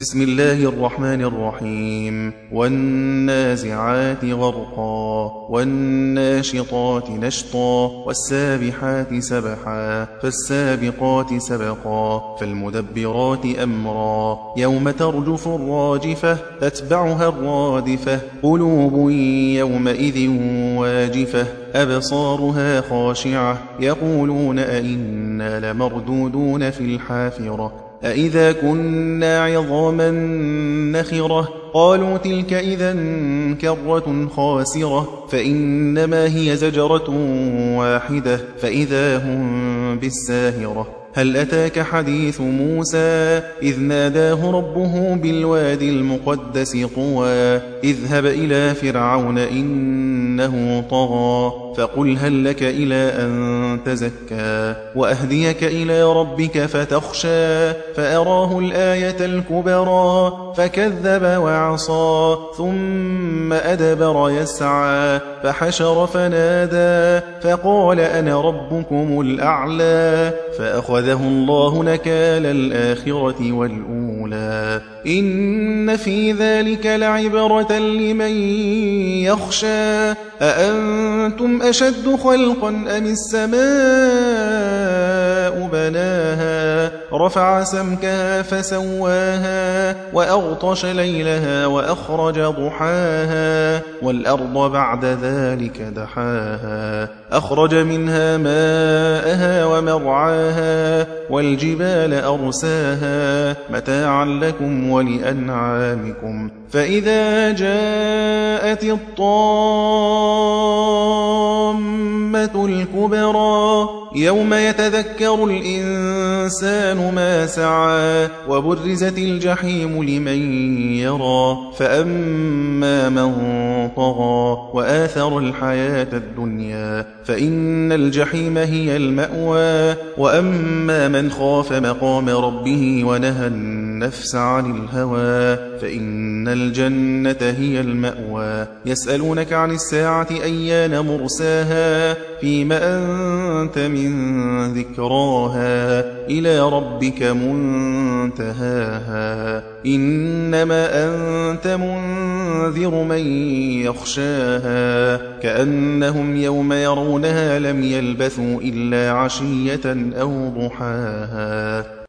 بسم الله الرحمن الرحيم والنازعات غرقا والناشطات نشطا والسابحات سبحا فالسابقات سبقا فالمدبرات أمرا يوم ترجف الراجفة تتبعها الرادفة قلوب يومئذ واجفة أبصارها خاشعة يقولون أئنا لمردودون في الحافرة أئذا كنا عظاما نخرة قالوا تلك إذا كرة خاسرة فإنما هي زجرة واحدة فإذا هم بالساهرة هل أتاك حديث موسى إذ ناداه ربه بالوادي المقدس طوى اذهب إلى فرعون إنه طغى فقل هل لك إلى أن تزكى وأهديك إلى ربك فتخشى فأراه الآية الكبرى فكذب وعصى ثم أدبر يسعى فحشر فنادى فقال أنا ربكم الأعلى فأخذه الله نكال الآخرة والأولى إن في ذلك لعبرة لمن يخشى أأنتم أشد خلقا أم السماء بناها رفع سمكها فسواها وأغطش ليلها وأخرج ضحاها والأرض بعد ذلك دحاها أخرج منها ماءها ومرعاها والجبال أرساها متاعا لكم ولأنعامكم فإذا جاءت الطامة الكبرى يوم يتذكر الإنسان ما سعى وبرزت الجحيم لمن يرى فأما من طغى وآثر الحياة الدنيا فإن الجحيم هي المأوى وأما من خاف مقام ربه ونهى النفس عن الهوى فإن الجنة هي المأوى يسألونك عن الساعة أيان مرساها فيما أنت من ذكراها إلى ربك منتهاها إنما أنت منذر من يخشاها كأنهم يوم يرونها لم يلبثوا إلا عشية أو ضحاها